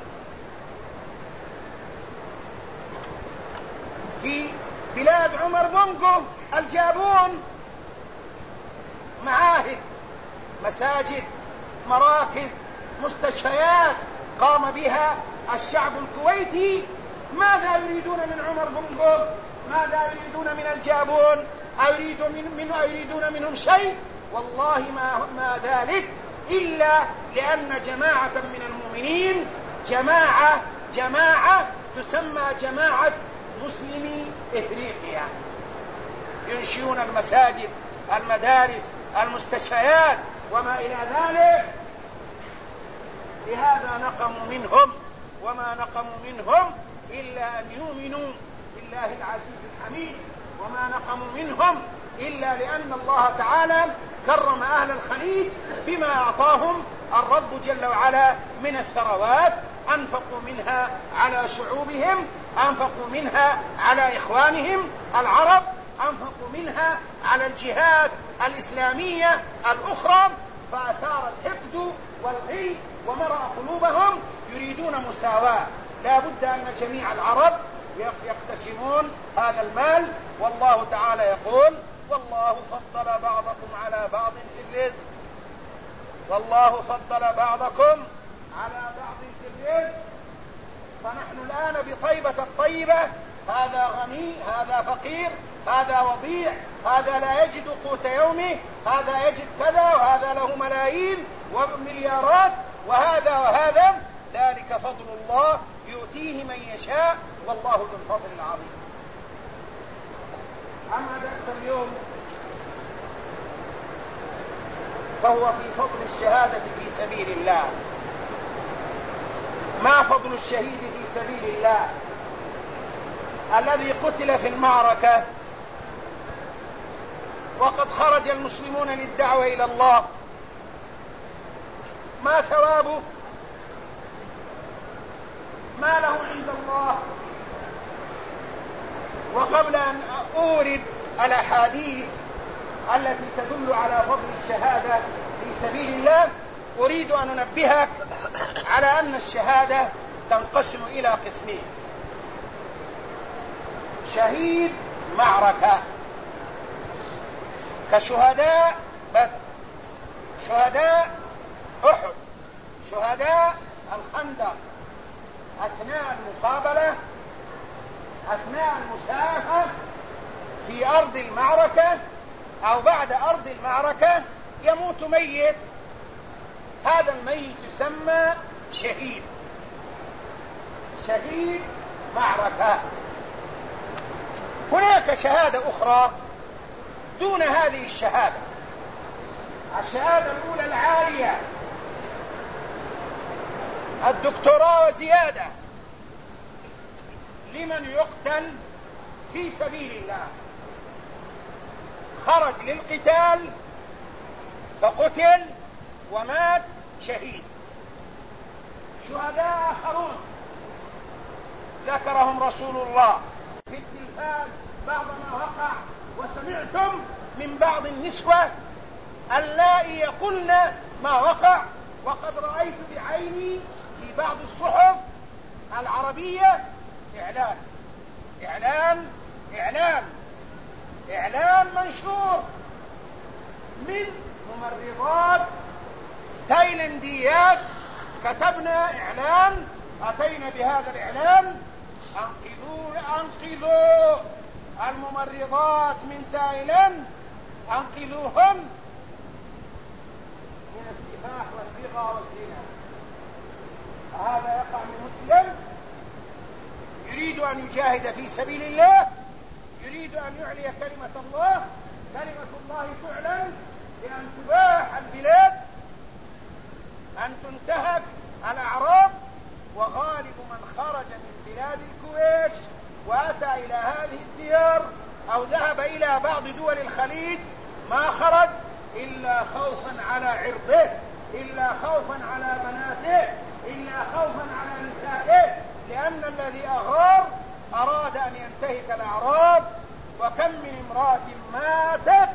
في بلاد عمر بونغو الجابون معاهد، مساجد، مراكز، مستشفيات قام بها الشعب الكويتي. ماذا يريدون من عمر بونغو؟ ماذا يريدون من الجابون؟ أيريدون منهم شيء؟ والله ما ذلك إلا لأن جماعة من المؤمنين جماعة تسمى جماعة مسلمي إفريقيا ينشئون المساجد، المدارس، المستشفيات وما إلى ذلك. لهذا نقموا منهم، وما نقموا منهم إلا أن يؤمنوا بالله العزيز الحميد، وما نقموا منهم إلا لأن الله تعالى كرم أهل الخليج بما أعطاهم الرب جل وعلا من الثروات، أنفقوا منها على شعوبهم، أنفقوا منها على إخوانهم العرب، أنفقوا منها على الجهات الإسلامية الأخرى، فأثار الحقد والغي ومرأ قلوبهم يريدون مساواة. لا بد أن جميع العرب يقتسمون هذا المال. والله تعالى يقول: والله فضل بعضكم على بعض في الرزق، والله فضل بعضكم على بعض في الرزق. فنحن الآن بطيبة الطيبة، هذا غني، هذا فقير، هذا وضيع، هذا لا يجد قوت يومه، هذا يجد كذا، وهذا له ملايين ومليارات، وهذا ذلك فضل الله يؤتيه من يشاء، والله ذو الفضل العظيم. أما درس اليوم فهو في فضل الشهادة في سبيل الله. ما فضل الشهيد في سبيل الله الذي قتل في المعركة وقد خرج المسلمون للدعوة إلى الله؟ ما ثوابه؟ ما له عند الله؟ وقبل أن أورد الأحاديث التي تدل على فضل الشهادة في سبيل الله أريد أن أنبهك على أن الشهادة تنقسم إلى قسمين: شهيد معركة كشهداء بدر، شهداء أحد، شهداء الخندق أثناء المقابلة، أثناء المسافة في أرض المعركة أو بعد أرض المعركة يموت ميت، هذا الميت يسمى شهيد، شهيد معركة. هناك شهادة أخرى دون هذه الشهادة، الشهادة الأولى العالية، الدكتوراه وزيادة، لمن يقتل في سبيل الله، خرج للقتال فقتل ومات شهيد. شهداء آخرون ذكرهم رسول الله في التلفاز بعض ما وقع، وسمعتم من بعض النسوة اللائي يقولن ما وقع، وقد رأيت بعيني في بعض الصحف العربية إعلان منشور من ممرضات تايلانديات، كتبنا إعلان، أتينا بهذا الإعلان: أنقذوا الممرضات من تايلاند، أنقذوهم من السفاح والبغى والزنا. هذا يقع من مسلم يريد أن يجاهد في سبيل الله، يريد أن يعلي كلمة الله، كلمة الله تعلن بأن تباح البلاد، أن تنتهك الأعراب. وغالب من خرج من بلاد الكويت وأتى إلى هذه الديار أو ذهب إلى بعض دول الخليج ما خرج إلا خوفا على عرضه، إلا خوفا على بناته، إلا خوفا على نسائه، لأن الذي أغار أراد أن ينتهك الأعراض. وكم من امرأة ماتت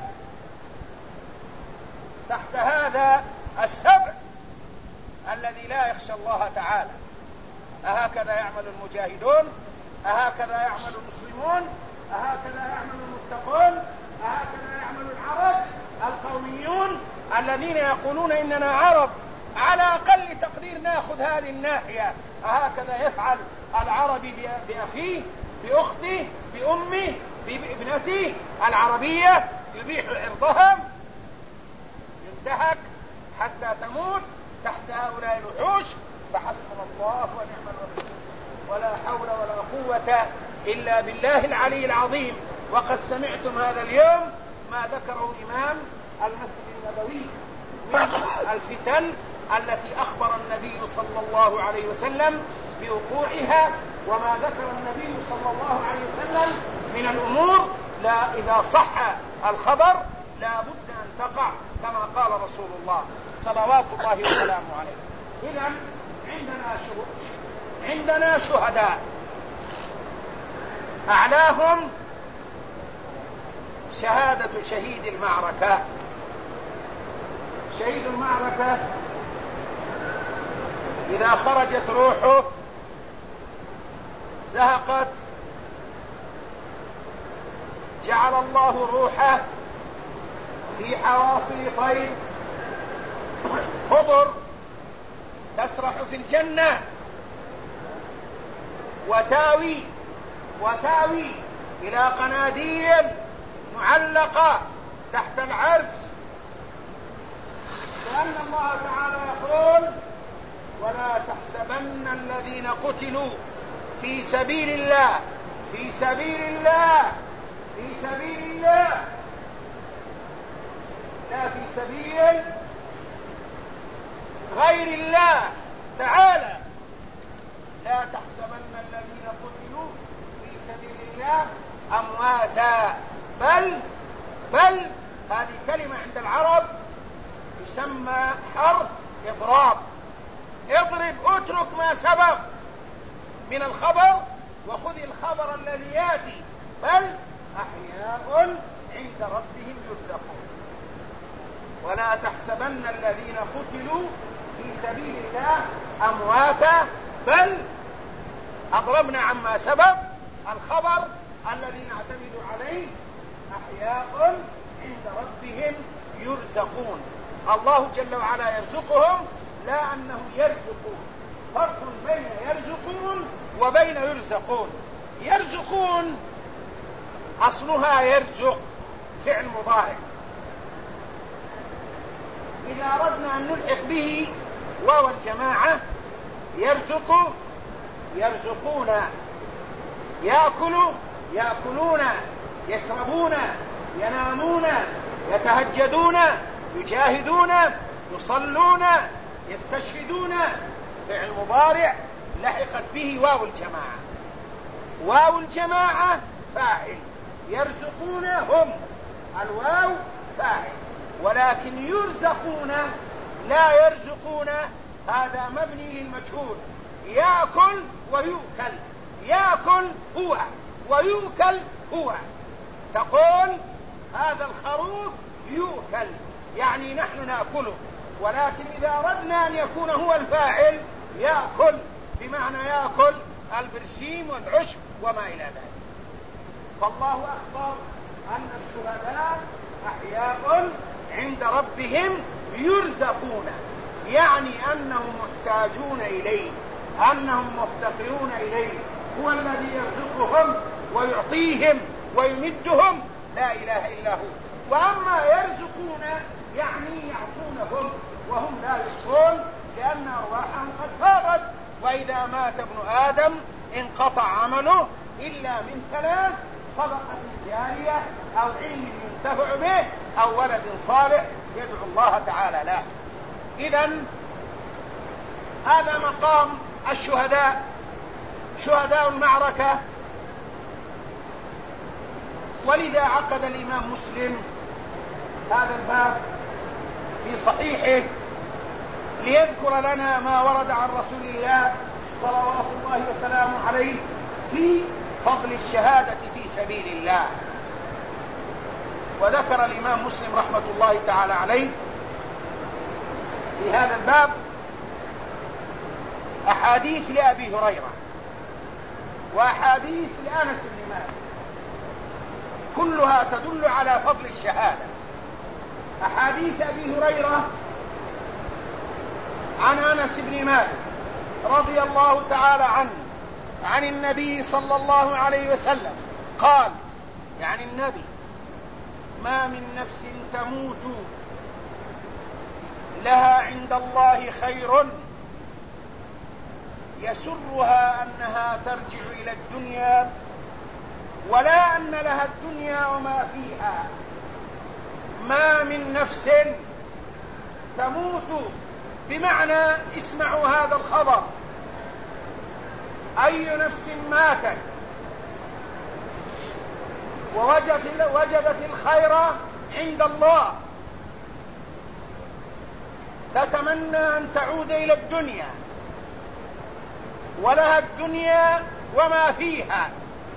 تحت هذا السبع الذي لا يخشى الله تعالى. أهكذا يعمل المجاهدون؟ أهكذا يعمل المسلمون؟ أهكذا يعمل المتقون؟ أهكذا يعمل العرب القوميون الذين يقولون إننا عرب؟ على أقل تقدير نأخذ هذه الناحية. أهكذا يفعل العربي بأخيه، بأخته، بأمه، بابنته العربية؟ يبيح عرضهم، ينتهك حتى تموت تحت هؤلاء الوحوش. فحسبنا الله ونعم الوكيل، ولا حول ولا قوة إلا بالله العلي العظيم. وقد سمعتم هذا اليوم ما ذكره إمام المسجد النبوي من الفتن التي أخبر النبي صلى الله عليه وسلم بوقوعها، وما ذكر النبي صلى الله عليه وسلم من الأمور لا إذا صح الخبر لا بد أن تقع كما قال رسول الله صلوات الله وسلامه عليه. إذن عندنا شهداء أعلاهم شهادة شهيد المعركة. شهيد المعركة إذا خرجت روحه زهقت، جعل الله روحه في حواصل طير خضر تسرح في الجنة وتاوي إلى قناديل معلقة تحت العرش، لأن الله تعالى يقول: ولا تحسبن الذين قتلوا في سبيل الله لا في سبيل غير الله تعالى، لا تحسبن الذين قتلوا في سبيل الله أمواتا بل هذه كلمة عند العرب يسمى حرف إضراب. اضرب، اترك ما سبق من الخبر وخذ الخبر الذي ياتي. بل أحياء عند ربهم يرزقون. ولا تحسبن الذين قتلوا في سبيل الله أمواتا بل أضربنا عما سبق الخبر الذي نعتمد عليه أحياء عند ربهم يرزقون. الله جل وعلا يرزقهم، لا أنهم يرزقون. فرق بين يرزقون وبين يرزقون. يرزقون أصلها يرزق، فعل مضارع. إذا أردنا أن نلحق به واو الجماعة يرزق يرزقون، يأكل يأكلون، يشربون، ينامون، يتهجدون، يجاهدون، يصلون، يستشهدون. فعل مضارع لحقت به واو الجماعة. واو الجماعة فاعل، يرزقون هم الواو فاعل. ولكن يرزقون لا يرزقون هذا مبني للمجهول. يأكل ويؤكل، يأكل هو ويؤكل هو. تقول هذا الخروف يؤكل، يعني نحن نأكله. ولكن إذا أردنا أن يكون هو الفاعل يأكل، بمعنى يأكل البرسيم والعشب وما إلى ذلك. فالله أخبر أن الشهداء أحياء عند ربهم يرزقون، يعني أنهم محتاجون إليه، أنهم مفتقرون إليه. هو الذي يرزقهم ويعطيهم ويمدهم، لا إله إلا هو. وأما يرزقون يعني يعطونهم وهم لا يشعرون، لأن أرواحهم قد فاضت. وإذا مات ابن آدم انقطع عمله إلا من ثلاث: صدقة جارية، أو علم ينتفع به، أو ولد صالح يدعو الله تعالى له. إذن هذا مقام الشهداء، شهداء المعركة. ولذا عقد الإمام مسلم هذا الباب في صحيحه ليذكر لنا ما ورد عن رسول الله صلوات الله وسلامه عليه في فضل الشهادة في سبيل الله. وذكر الإمام مسلم رحمة الله تعالى عليه في هذا الباب أحاديث لأبي هريرة وأحاديث لأنس بن مالك، كلها تدل على فضل الشهادة. أحاديث أبي هريرة عن أنس بن مالك رضي الله تعالى عنه عن النبي صلى الله عليه وسلم قال، يعني النبي: ما من نفس تموت لها عند الله خير يسرها أنها ترجع إلى الدنيا، ولا أن لها الدنيا وما فيها. ما من نفس تموت، بمعنى اسمعوا هذا الخبر: أي نفس ماتت ووجدت الخير عند الله تتمنى أن تعود إلى الدنيا، ولها الدنيا وما فيها،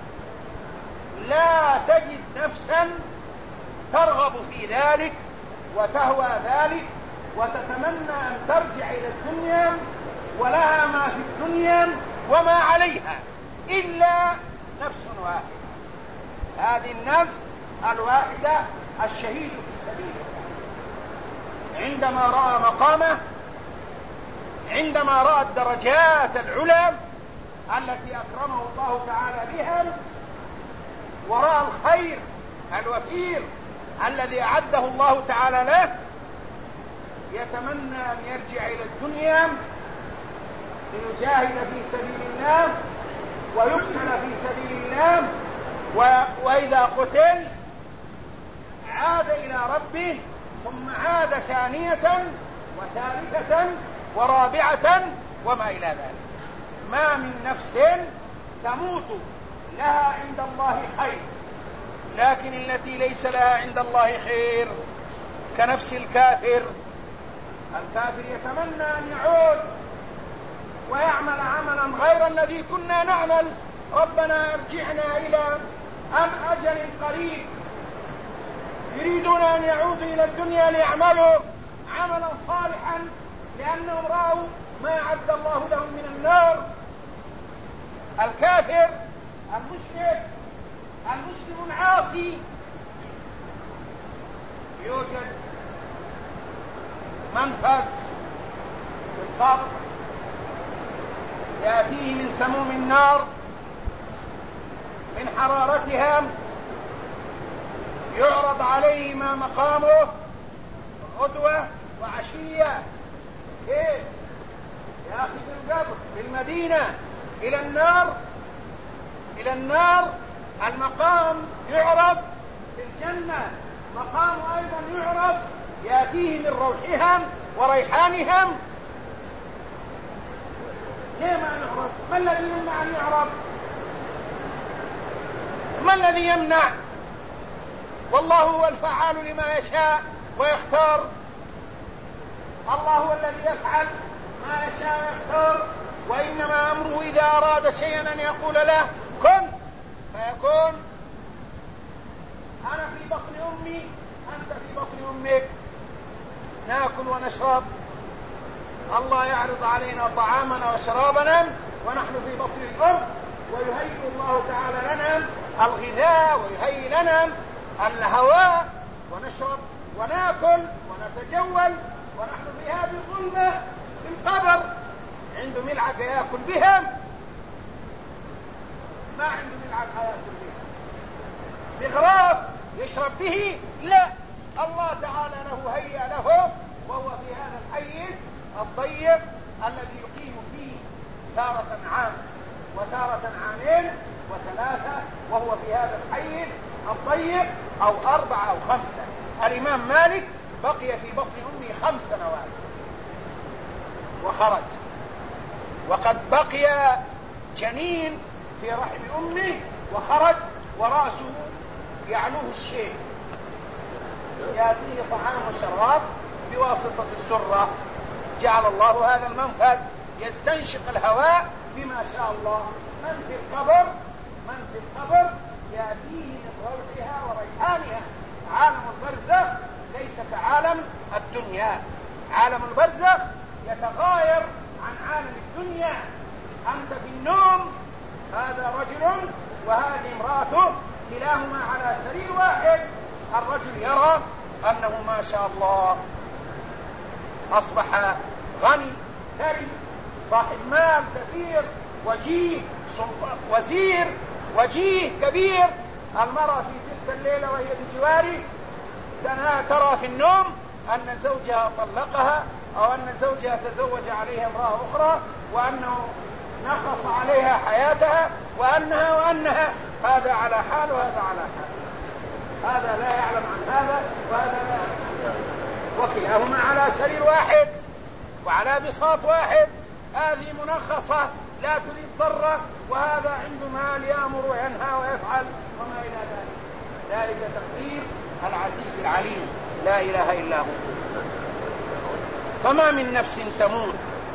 لا تجد نفسا ترغب في ذلك وتهوى ذلك وتتمنى أن ترجع إلى الدنيا ولها ما في الدنيا وما عليها، إلا نفس واحدة. هذه النفس الواحدة الشهيد في سبيل الله، عندما رأى مقامه، عندما رأى الدرجات العلى التي أكرمه الله تعالى بها، ورأى الخير الوفير الذي أعده الله تعالى له، يتمنى أن يرجع إلى الدنيا ليجاهد في سبيل الله ويقتل في سبيل الله، وإذا قتل عاد إلى ربه، ثم عاد ثانية وثالثة ورابعة وما إلى ذلك. ما من نفس تموت لها عند الله خير، لكن التي ليس لها عند الله خير كنفس الكافر. الكافر يتمنى أن يعود ويعمل عملا غير الذي كنا نعمل، ربنا ارجعنا إلى أجل قريب. يريدون أن يعودوا إلى الدنيا ليعملوا عملا صالحا لأنهم رأوا ما أعد الله لهم من النار. الكافر المشرك المسلم العاصي يوجد منفذ في القبر يأتيه من سموم النار من حرارتها، يعرض عليه ما مقامه غدوة وعشية. كيف يا أخي في القبر في المدينة إلى النار المقام يعرض، في الجنة مقام أيضا يعرض يأتيه من روحهم وريحانهم. ليه ما يعرض؟ ما الذي يمنع أن يعرض؟ ما الذي يمنع؟ والله هو الفعال لما يشاء ويختار. الله هو الذي يفعل ما يشاء ويختار، وإنما أمره إذا أراد شيئا أن يقول له كن فيكون. أنا في بطن أمي، أنت في بطن أمك، نأكل ونشرب. الله يعرض علينا طعامنا وشرابنا ونحن في بطن الأرض، ويهيئ الله تعالى لنا الغذاء ويهيئ لنا الهواء، ونشرب ونأكل ونتجول ونحن في هذه الظلمة في القبر. عنده ملعقة يأكل بها؟ ما عنده ملعقة يأكل بها. بغراف يشرب به؟ لا، الله تعالى له هيئ له، وهو في هذا الحيز الضيق الذي يقيم فيه تارة عام وتارة عامين وثلاثة، وهو في هذا الحيز الضيق أو 4 أو 5. الإمام مالك بقي في بطن أمه 5 سنوات وخرج، وقد بقي جنين في رحم أمه وخرج ورأسه يعلوه الشيء، يأتيه طعام وشراب بواسطة السرة. جعل الله هذا المنفذ يستنشق الهواء بما شاء الله. من في القبر يأتيه من روحها وريحانها. عالم البرزخ ليس كعالم الدنيا. عالم البرزخ يتغاير عن عالم الدنيا. أنت في النوم هذا رجل وهذه امرأته، كلاهما على سرير واحد. الرجل يرى أنه ما شاء الله أصبح غني ثري صاحب مال كثير، وجيه وزير وجيه كبير. المرأة في تلك الليلة وهي بجواره ترى في النوم أن زوجها طلقها، أو أن زوجها تزوج عليها امرأة أخرى، وأنه نقص عليها حياتها، وأنها هذا على حال وهذا على حال. هذا لا يعلم عن هذا وهذا لا يعلم عن هذا، وكلاهما على سرير واحد وعلى بساط واحد. هذه منخصة لا تريد ضرة، وهذا عنده مال يأمر وينهى ويفعل وما إلى ذلك. ذلك تقدير العزيز العليم لا إله إلا هو. فما من نفس تموت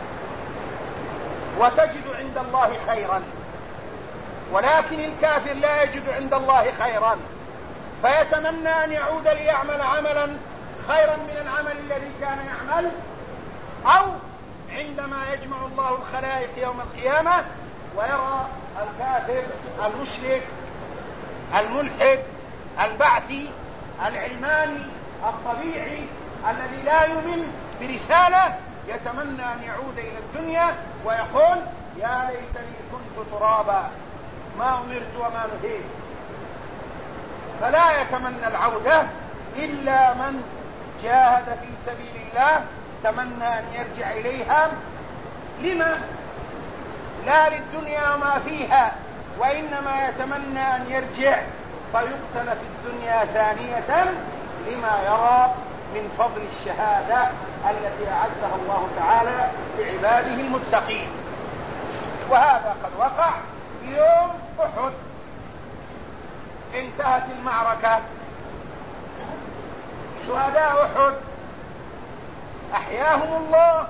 وتجد عند الله خيرا، ولكن الكافر لا يجد عند الله خيرا، فيتمنى أن يعود ليعمل عملا خيرا من العمل الذي كان يعمل. أو عندما يجمع الله الخلائق يوم القيامة ويرى الكافر المشرك الملحد البعثي العلماني الطبيعي الذي لا يؤمن برسالة، يتمنى أن يعود إلى الدنيا ويقول يا ليتني كنت ترابا ما أمرت وما نهيت. فلا يتمنى العودة إلا من جاهد في سبيل الله، تمنى أن يرجع إليها. لما؟ لا للدنيا وما فيها، وإنما يتمنى أن يرجع فيقتل في الدنيا ثانية لما يرى من فضل الشهادة التي أعدها الله تعالى لعباده المتقين. وهذا قد وقع في يوم أحد. انتهت المعركة، شهداء أحد أحياهم الله،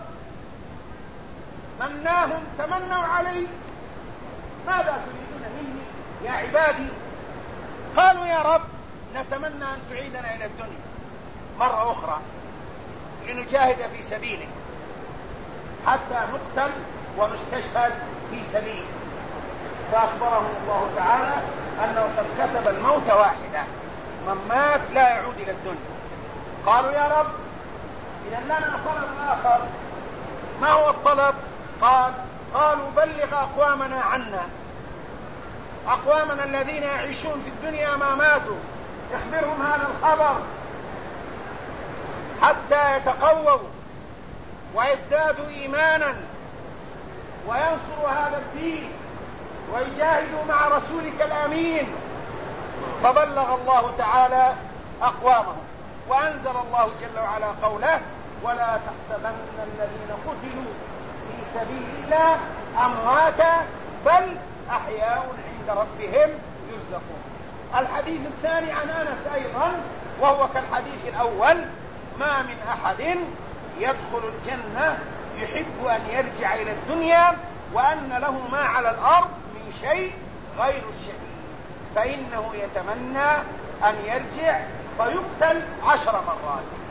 مناهم تمنوا علي: ماذا تريدون مني يا عبادي؟ قالوا: يا رب نتمنى أن تعيدنا إلى الدنيا مرة أخرى لنجاهد في سبيلك حتى نقتل ونستشهد في سبيلك. فأخبرهم الله تعالى أنه قد كتب الموت واحدا، من مات لا يعود إلى الدنيا. قالوا: يا رب إذا لنا طلب آخر. ما هو الطلب؟ قالوا: بلغ أقوامنا عنا، أقوامنا الذين يعيشون في الدنيا ما ماتوا، اخبرهم هذا الخبر حتى يتقووا ويزدادوا إيمانا وينصروا هذا الدين ويجاهدوا مع رسولك الأمين. فبلغ الله تعالى أقوامهم، وأنزل الله جل وعلا قوله: ولا تحسبن الذين قتلوا في سبيل الله أمواتا بل أحياء عند ربهم يرزقون. الحديث الثاني عن أنس أيضا وهو كالحديث الأول: ما من أحد يدخل الجنة يحب أن يرجع إلى الدنيا وأن له ما على الأرض من شيء غير الشهيد، فإنه يتمنى أن يرجع فيقتل 10 مرات.